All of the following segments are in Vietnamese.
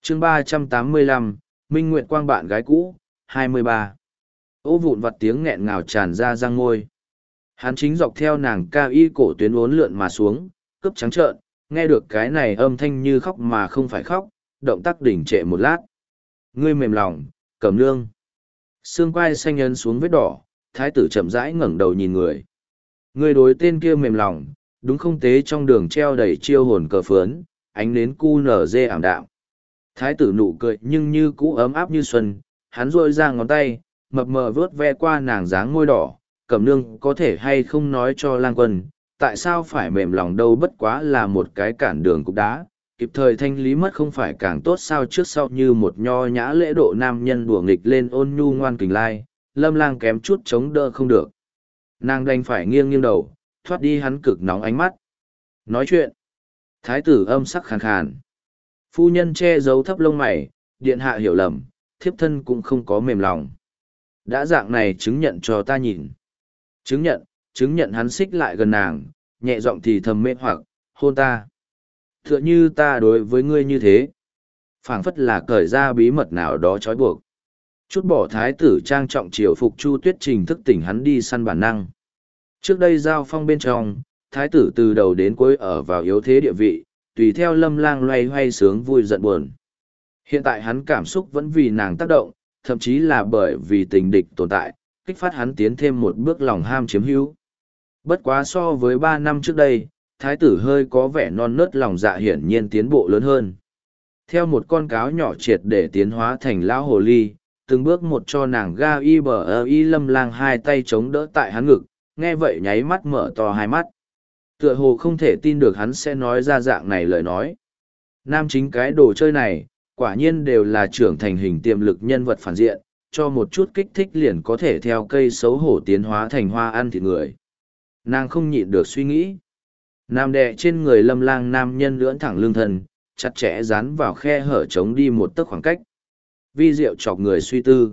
chương 385, Minh Nguyệt Quang bạn gái cũ, 23. Ô vụn vặt tiếng nghẹn ngào tràn ra răng ngôi. Hắn chính dọc theo nàng cao y cổ tuyến uốn lượn mà xuống, cướp trắng trợn, nghe được cái này âm thanh như khóc mà không phải khóc, động tác đỉnh trệ một lát. Ngươi mềm lòng, Cẩm Nương. Xương quai xanh ấn xuống vết đỏ, thái tử chậm rãi ngẩng đầu nhìn người. Ngươi đối tên kia mềm lòng, đúng không tế trong đường treo đầy chiêu hồn cờ phướn, ánh nến cu nở dê ảm đạm. Thái tử nụ cười nhưng như cũ ấm áp như xuân, hắn rôi ra ngón tay, mập mờ vớt ve qua nàng dáng môi đỏ. Cẩm Nương có thể hay không nói cho lang quân, tại sao phải mềm lòng đâu, bất quá là một cái cản đường cục đá, kịp thời thanh lý mất không phải càng tốt sao. Trước sau như một nho nhã lễ độ nam nhân đùa nghịch lên ôn nhu ngoan kình lai, Lâm Lang kém chút chống đỡ không được. Nàng đành phải nghiêng nghiêng đầu, thoát đi hắn cực nóng ánh mắt. Nói chuyện. Thái tử âm sắc khàn khàn. Phu nhân che giấu thấp lông mày, điện hạ hiểu lầm, thiếp thân cũng không có mềm lòng. Đã dạng này chứng nhận cho ta nhìn. Chứng nhận. Hắn xích lại gần nàng, nhẹ giọng thì thầm mê hoặc, hôn ta. Tựa như ta đối với ngươi như thế. Phảng phất là cởi ra bí mật nào đó trói buộc. Chút bỏ thái tử trang trọng triều phục Chu Tuyết Trình thức tỉnh hắn đi săn bản năng. Trước đây giao phong bên trong, thái tử từ đầu đến cuối ở vào yếu thế địa vị, tùy theo Lâm Lang loay hoay sướng vui giận buồn. Hiện tại hắn cảm xúc vẫn vì nàng tác động, thậm chí là bởi vì tình địch tồn tại, kích phát hắn tiến thêm một bước lòng ham chiếm hữu. Bất quá so với 3 năm trước đây, thái tử hơi có vẻ non nớt, lòng dạ hiển nhiên tiến bộ lớn hơn. Theo một con cáo nhỏ triệt để tiến hóa thành lão hồ ly, từng bước một cho nàng ga y bờ y. Lâm Lang hai tay chống đỡ tại hắn ngực, nghe vậy nháy mắt mở to hai mắt. Tựa hồ không thể tin được hắn sẽ nói ra dạng này lời nói. Nam chính cái đồ chơi này, quả nhiên đều là trưởng thành hình tiềm lực nhân vật phản diện, cho một chút kích thích liền có thể theo cây xấu hổ tiến hóa thành hoa ăn thịt người. Nàng không nhịn được suy nghĩ. Nam đè trên người Lâm Lang nam nhân lưỡn thẳng lưng thân, chặt chẽ dán vào khe hở chống đi một tấc khoảng cách. Vi diệu chọc người suy tư.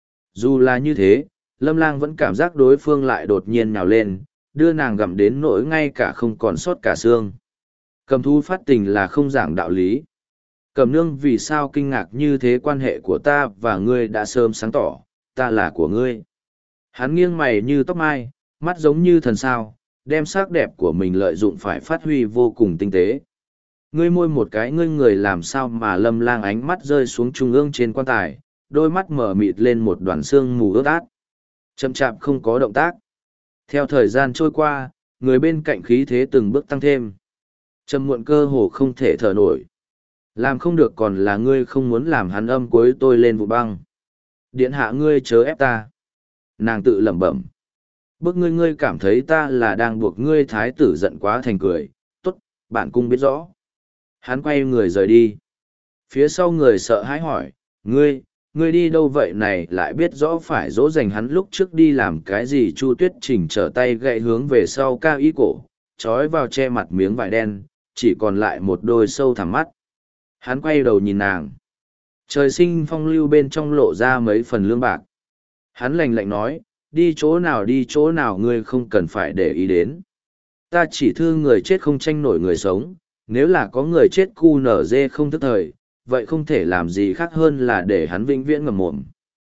Dù là như thế, Lâm Lang vẫn cảm giác đối phương lại đột nhiên nhào lên, đưa nàng gặm đến nỗi ngay cả không còn sót cả xương. Cầm thú phát tình là không giảng đạo lý. Cẩm Nương vì sao kinh ngạc như thế, quan hệ của ta và ngươi đã sớm sáng tỏ, ta là của ngươi. Hắn nghiêng mày như tóc mai, mắt giống như thần sao, đem sắc đẹp của mình lợi dụng phải phát huy vô cùng tinh tế. Ngươi môi một cái, ngươi người làm sao mà Lâm Lang ánh mắt rơi xuống trung ương trên quan tài, đôi mắt mở mịt lên một đoàn sương mù ướt át. Chậm chạp không có động tác. Theo thời gian trôi qua, người bên cạnh khí thế từng bước tăng thêm. Trầm muộn cơ hồ không thể thở nổi. Làm không được còn là ngươi không muốn làm hắn âm cuối tôi lên vụ băng. Điện hạ ngươi chớ ép ta. Nàng tự lẩm bẩm. Bức ngươi cảm thấy ta là đang buộc ngươi. Thái tử giận quá thành cười. Tốt, bản cung biết rõ. Hắn quay người rời đi. Phía sau người sợ hãi hỏi, ngươi đi đâu vậy này, lại biết rõ phải dỗ dành hắn lúc trước đi làm cái gì. Chu Tuyết Trình trở tay gậy hướng về sau cao y cổ, trói vào che mặt miếng vải đen, chỉ còn lại một đôi sâu thẳm mắt. Hắn quay đầu nhìn nàng. Trời sinh phong lưu bên trong lộ ra mấy phần lương bạc. Hắn lạnh lạnh nói, đi chỗ nào ngươi không cần phải để ý đến. Ta chỉ thương người chết không tranh nổi người sống, nếu là có người chết cu nở dê không thức thời, vậy không thể làm gì khác hơn là để hắn vĩnh viễn ngậm mồm.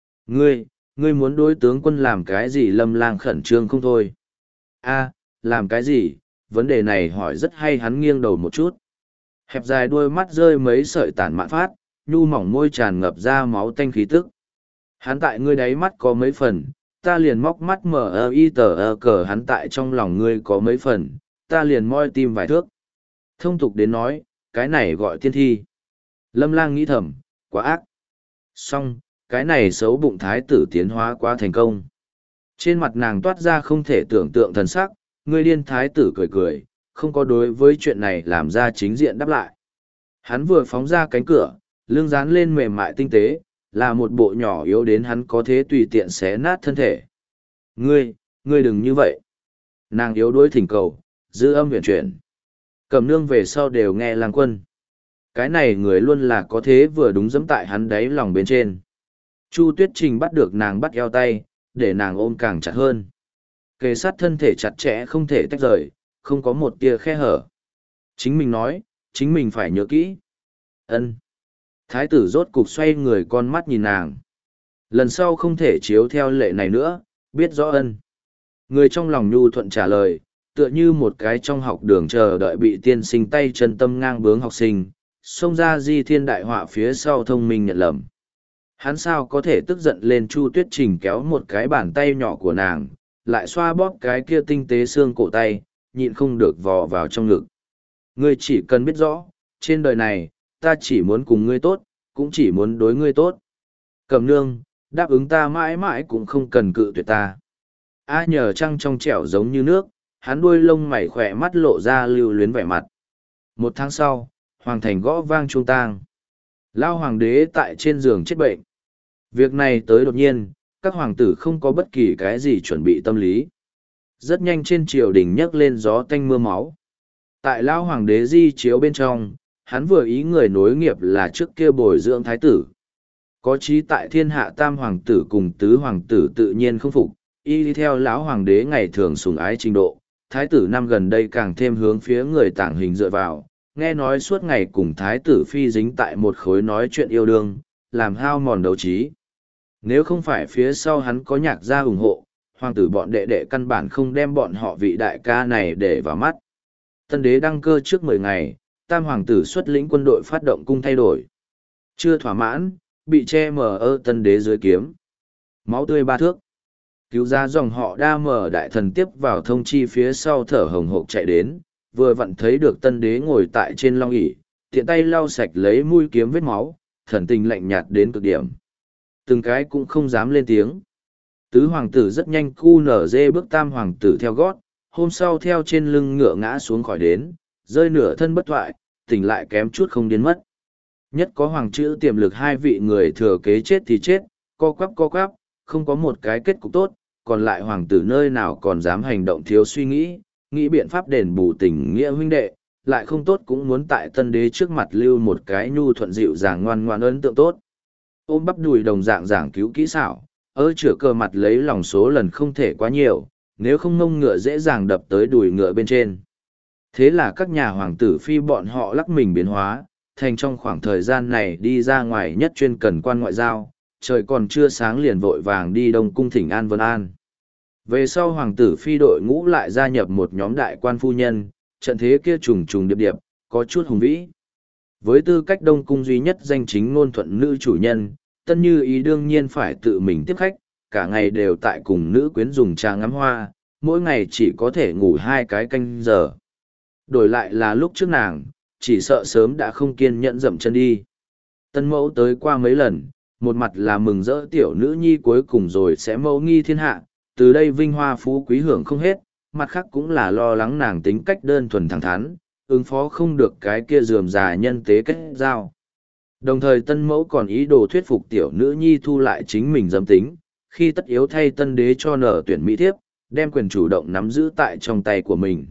Ngươi muốn đối tướng quân làm cái gì? Lâm Lang khẩn trương không thôi. Làm cái gì? Vấn đề này hỏi rất hay. Hắn nghiêng đầu một chút. Hẹp dài đuôi mắt rơi mấy sợi tản mạn phát, nhu mỏng môi tràn ngập ra máu tanh khí tức. Hắn tại ngươi đáy mắt có mấy phần, ta liền móc mắt mở y tờ cờ. Hắn tại trong lòng ngươi có mấy phần, ta liền moi tim vài thước. Thông tục đến nói, cái này gọi tiên thi. Lâm Lang nghĩ thầm, quá ác. Song, cái này xấu bụng thái tử tiến hóa quá thành công. Trên mặt nàng toát ra không thể tưởng tượng thần sắc, ngươi điên. Thái tử cười cười, không có đối với chuyện này làm ra chính diện đáp lại. Hắn vừa phóng ra cánh cửa, lưng dán lên mềm mại tinh tế, là một bộ nhỏ yếu đến hắn có thế tùy tiện xé nát thân thể. Ngươi đừng như vậy. Nàng yếu đuối thỉnh cầu, dư âm huyền chuyển. Cẩm Nương về sau đều nghe Lang quân. Cái này người luôn là có thế vừa đúng dẫm tại hắn đáy lòng bên trên. Chu Tuyết Trình bắt được nàng bắt eo tay, để nàng ôm càng chặt hơn. Kề sát thân thể chặt chẽ không thể tách rời, không có một tia khe hở. Chính mình nói, chính mình phải nhớ kỹ. Ân. Thái tử rốt cục xoay người con mắt nhìn nàng. Lần sau không thể chiếu theo lệ này nữa, biết rõ ân. Người trong lòng nhu thuận trả lời, tựa như một cái trong học đường chờ đợi bị tiên sinh tay chân tâm ngang bướng học sinh, xông ra di thiên đại họa phía sau thông minh nhận lầm. Hắn sao có thể tức giận lên Chu Tuyết Trình kéo một cái bàn tay nhỏ của nàng, lại xoa bóp cái kia tinh tế xương cổ tay, nhịn không được vò vào trong ngực. Ngươi chỉ cần biết rõ, trên đời này, ta chỉ muốn cùng ngươi tốt, cũng chỉ muốn đối ngươi tốt. Cẩm nương, đáp ứng ta mãi mãi cũng không cần cự tuyệt ta. A nhờ trăng trong trẻo giống như nước, hắn đuôi lông mày khỏe mắt lộ ra lưu luyến vẻ mặt. Một tháng sau, hoàng thành gõ vang chuông tang. Lao hoàng đế tại trên giường chết bệnh. Việc này tới đột nhiên, các hoàng tử không có bất kỳ cái gì chuẩn bị tâm lý. Rất nhanh trên triều đình nhấc lên gió tanh mưa máu. Tại Lao hoàng đế di chiếu bên trong, hắn vừa ý người nối nghiệp là trước kia bồi dưỡng thái tử. Có chí tại thiên hạ tam hoàng tử cùng tứ hoàng tử tự nhiên không phục, y đi theo lão hoàng đế ngày thường sùng ái trình độ, thái tử năm gần đây càng thêm hướng phía người tàng hình dựa vào, nghe nói suốt ngày cùng thái tử phi dính tại một khối nói chuyện yêu đương, làm hao mòn đấu trí. Nếu không phải phía sau hắn có nhạc gia ủng hộ, hoàng tử bọn đệ đệ căn bản không đem bọn họ vị đại ca này để vào mắt. Tân đế đăng cơ trước 10 ngày, tam hoàng tử xuất lĩnh quân đội phát động cung thay đổi. Chưa thỏa mãn, bị che mờ ơ tân đế dưới kiếm. Máu tươi 3 thước. Cứu ra dòng họ đa mở đại thần tiếp vào thông chi phía sau thở hồng hộc chạy đến, vừa vặn thấy được tân đế ngồi tại trên long ỷ, tiện tay lau sạch lấy mũi kiếm vết máu, thần tình lạnh nhạt đến cực điểm. Từng cái cũng không dám lên tiếng. Tứ hoàng tử rất nhanh cu nở dê bước tam hoàng tử theo gót, hôm sau theo trên lưng ngựa ngã xuống khỏi đến, rơi nửa thân bất thoại, tỉnh lại kém chút không đến mất. Nhất có hoàng chữ tiềm lực hai vị người thừa kế chết thì chết, co quắp, không có một cái kết cục tốt, còn lại hoàng tử nơi nào còn dám hành động thiếu suy nghĩ biện pháp đền bù tình nghĩa huynh đệ, lại không tốt cũng muốn tại tân đế trước mặt lưu một cái nhu thuận dịu dàng ngoan ngoan ấn tượng tốt. Ôm bắp đùi đồng dạng giảng cứu kỹ xảo, chữa cờ mặt lấy lòng số lần không thể quá nhiều, nếu không ngông ngựa dễ dàng đập tới đùi ngựa bên trên. Thế là các nhà hoàng tử phi bọn họ lắc mình biến hóa, thành trong khoảng thời gian này đi ra ngoài nhất chuyên cần quan ngoại giao, trời còn chưa sáng liền vội vàng đi Đông Cung thỉnh An Vân An. Về sau hoàng tử phi đội ngũ lại gia nhập một nhóm đại quan phu nhân, trận thế kia trùng trùng điệp điệp, có chút hùng vĩ. Với tư cách Đông Cung duy nhất danh chính ngôn thuận nữ chủ nhân, Tân Như Ý đương nhiên phải tự mình tiếp khách, cả ngày đều tại cùng nữ quyến dùng trà ngắm hoa, mỗi ngày chỉ có thể ngủ 2 cái canh giờ. Đổi lại là lúc trước nàng, chỉ sợ sớm đã không kiên nhẫn dậm chân đi. Tân mẫu tới qua mấy lần, một mặt là mừng rỡ tiểu nữ nhi cuối cùng rồi sẽ mẫu nghi thiên hạ, từ đây vinh hoa phú quý hưởng không hết, mặt khác cũng là lo lắng nàng tính cách đơn thuần thẳng thắn, ứng phó không được cái kia rườm rà nhân tế kết giao. Đồng thời tân mẫu còn ý đồ thuyết phục tiểu nữ nhi thu lại chính mình dâm tính, khi tất yếu thay tân đế cho nở tuyển mỹ thiếp, đem quyền chủ động nắm giữ tại trong tay của mình.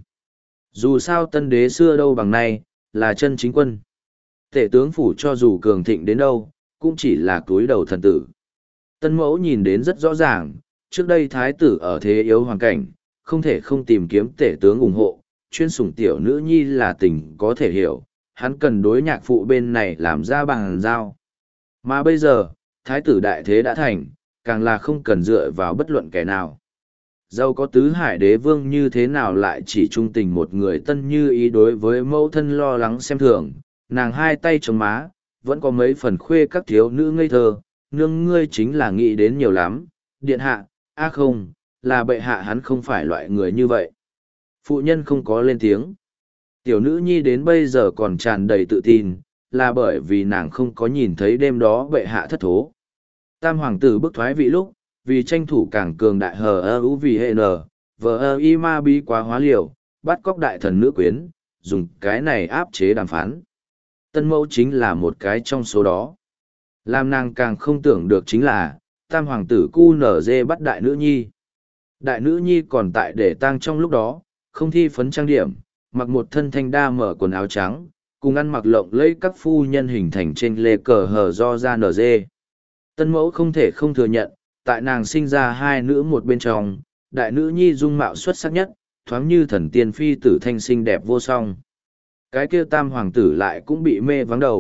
Dù sao tân đế xưa đâu bằng nay, là chân chính quân. Tể tướng phủ cho dù cường thịnh đến đâu, cũng chỉ là túi đầu thần tử. Tân mẫu nhìn đến rất rõ ràng, trước đây thái tử ở thế yếu hoàn cảnh, không thể không tìm kiếm tể tướng ủng hộ, chuyên sủng tiểu nữ nhi là tình có thể hiểu, hắn cần đối nhạc phụ bên này làm ra bằng giao. Mà bây giờ, thái tử đại thế đã thành, càng là không cần dựa vào bất luận kẻ nào. Dẫu có tứ hải đế vương như thế nào lại chỉ trung tình một người Tân Như Ý đối với mẫu thân lo lắng xem thường, nàng hai tay chống má, vẫn có mấy phần khuê các thiếu nữ ngây thơ, nương ngươi chính là nghĩ đến nhiều lắm, điện hạ, không, là bệ hạ hắn không phải loại người như vậy. Phụ nhân không có lên tiếng. Tiểu nữ nhi đến bây giờ còn tràn đầy tự tin, là bởi vì nàng không có nhìn thấy đêm đó bệ hạ thất thố. Tam hoàng tử bức thoái vị lúc, vì tranh thủ càng cường đại hờ ưu vì hệ nờ, vờ y ma bí quá hóa liều, bắt cóc đại thần nữ quyến, dùng cái này áp chế đàm phán. Tân mẫu chính là một cái trong số đó. Làm nàng càng không tưởng được chính là, tam hoàng tử cu nở dê bắt đại nữ nhi. Đại nữ nhi còn tại để tang trong lúc đó, không thi phấn trang điểm, mặc một thân thanh đa mở quần áo trắng, cùng ăn mặc lộng lẫy các phu nhân hình thành trên lê cờ hờ do ra nở dê. Tân mẫu không thể không thừa nhận, tại nàng sinh ra hai nữ một bên trong, đại nữ nhi dung mạo xuất sắc nhất, thoáng như thần tiên phi tử thanh xinh đẹp vô song. Cái kia tam hoàng tử lại cũng bị mê vắng đầu,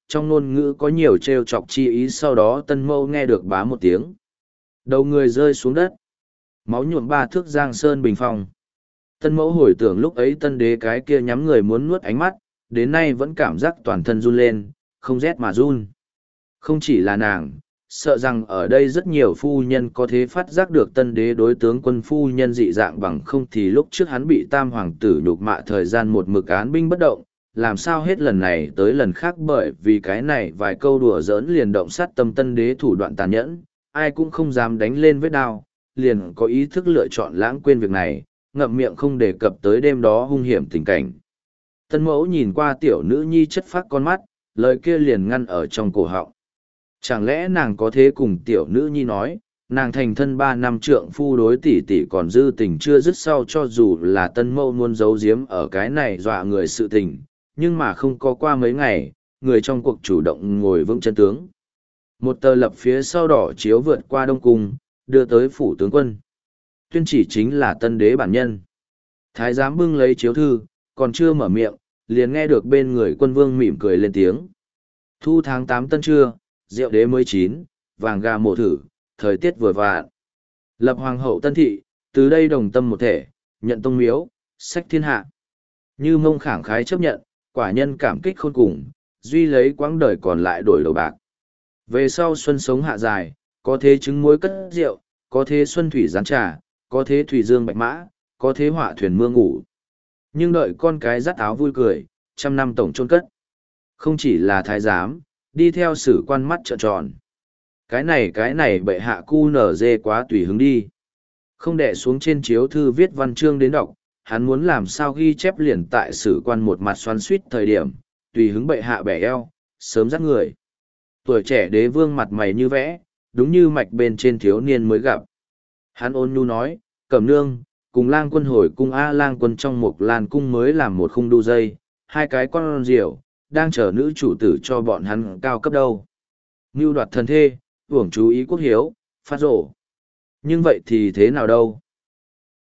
trong ngôn ngữ có nhiều trêu chọc chi ý. Sau đó tân mẫu nghe được bá một tiếng, đầu người rơi xuống đất, máu nhuộm 3 thước giang sơn bình phong. Tân mẫu hồi tưởng lúc ấy tân đế cái kia nhắm người muốn nuốt ánh mắt, đến nay vẫn cảm giác toàn thân run lên, không rét mà run. Không chỉ là nàng, sợ rằng ở đây rất nhiều phu nhân có thể phát giác được tân đế đối tướng quân phu nhân dị dạng, bằng không thì lúc trước hắn bị tam hoàng tử nhục mạ thời gian một mực án binh bất động, làm sao hết lần này tới lần khác bởi vì cái này vài câu đùa giỡn liền động sát tâm tân đế thủ đoạn tàn nhẫn, ai cũng không dám đánh lên vết đao, liền có ý thức lựa chọn lãng quên việc này, ngậm miệng không đề cập tới đêm đó hung hiểm tình cảnh. Tân mẫu nhìn qua tiểu nữ nhi chất phác con mắt, lời kia liền ngăn ở trong cổ họng. Chẳng lẽ nàng có thế cùng tiểu nữ nhi nói, nàng thành thân 3 năm trượng phu đối tỷ tỷ còn dư tình chưa dứt sau, cho dù là tân mẫu muốn giấu giếm ở cái này dọa người sự tình, nhưng mà không có qua mấy ngày, người trong cuộc chủ động ngồi vững chân tướng. Một tờ lập phía sau đỏ chiếu vượt qua Đông Cung, đưa tới phủ tướng quân. Tuyên chỉ chính là tân đế bản nhân. Thái giám bưng lấy chiếu thư, còn chưa mở miệng, liền nghe được bên người quân vương mỉm cười lên tiếng. Thu tháng 8 tân trưa, rượu đế mới chín, vàng gà mổ thử, thời tiết vừa vạn. Lập hoàng hậu tân thị, từ đây đồng tâm một thể, nhận tông miếu, sách thiên hạ. Như mông khẳng khái chấp nhận, quả nhân cảm kích khôn cùng, duy lấy quãng đời còn lại đổi đầu bạc. Về sau xuân sống hạ dài, có thế trứng muối cất rượu, có thế xuân thủy gián trà, có thế thủy dương bạch mã, có thế họa thuyền mưa ngủ. Nhưng đợi con cái dắt áo vui cười, 100 năm tổng chôn cất. Không chỉ là thái giám, đi theo sử quan mắt trợn tròn. Cái này bệ hạ cu nở dê quá tùy hứng đi. Không đè xuống trên chiếu thư viết văn chương đến đọc, hắn muốn làm sao ghi chép liền tại sử quan một mặt xoắn suýt thời điểm, tùy hứng bệ hạ bẻ eo, sớm dắt người. Tuổi trẻ đế vương mặt mày như vẽ, đúng như mạch bên trên thiếu niên mới gặp. Hắn ôn nhu nói, Cẩm nương, cùng lang quân hồi cung A lang quân trong một lan cung mới làm một khung đu dây, 2 cái con rượu, đang chờ nữ chủ tử cho bọn hắn cao cấp đâu. Ngưu đoạt thần thê, uổng chú ý quốc hiếu, phát rổ. Nhưng vậy thì thế nào đâu?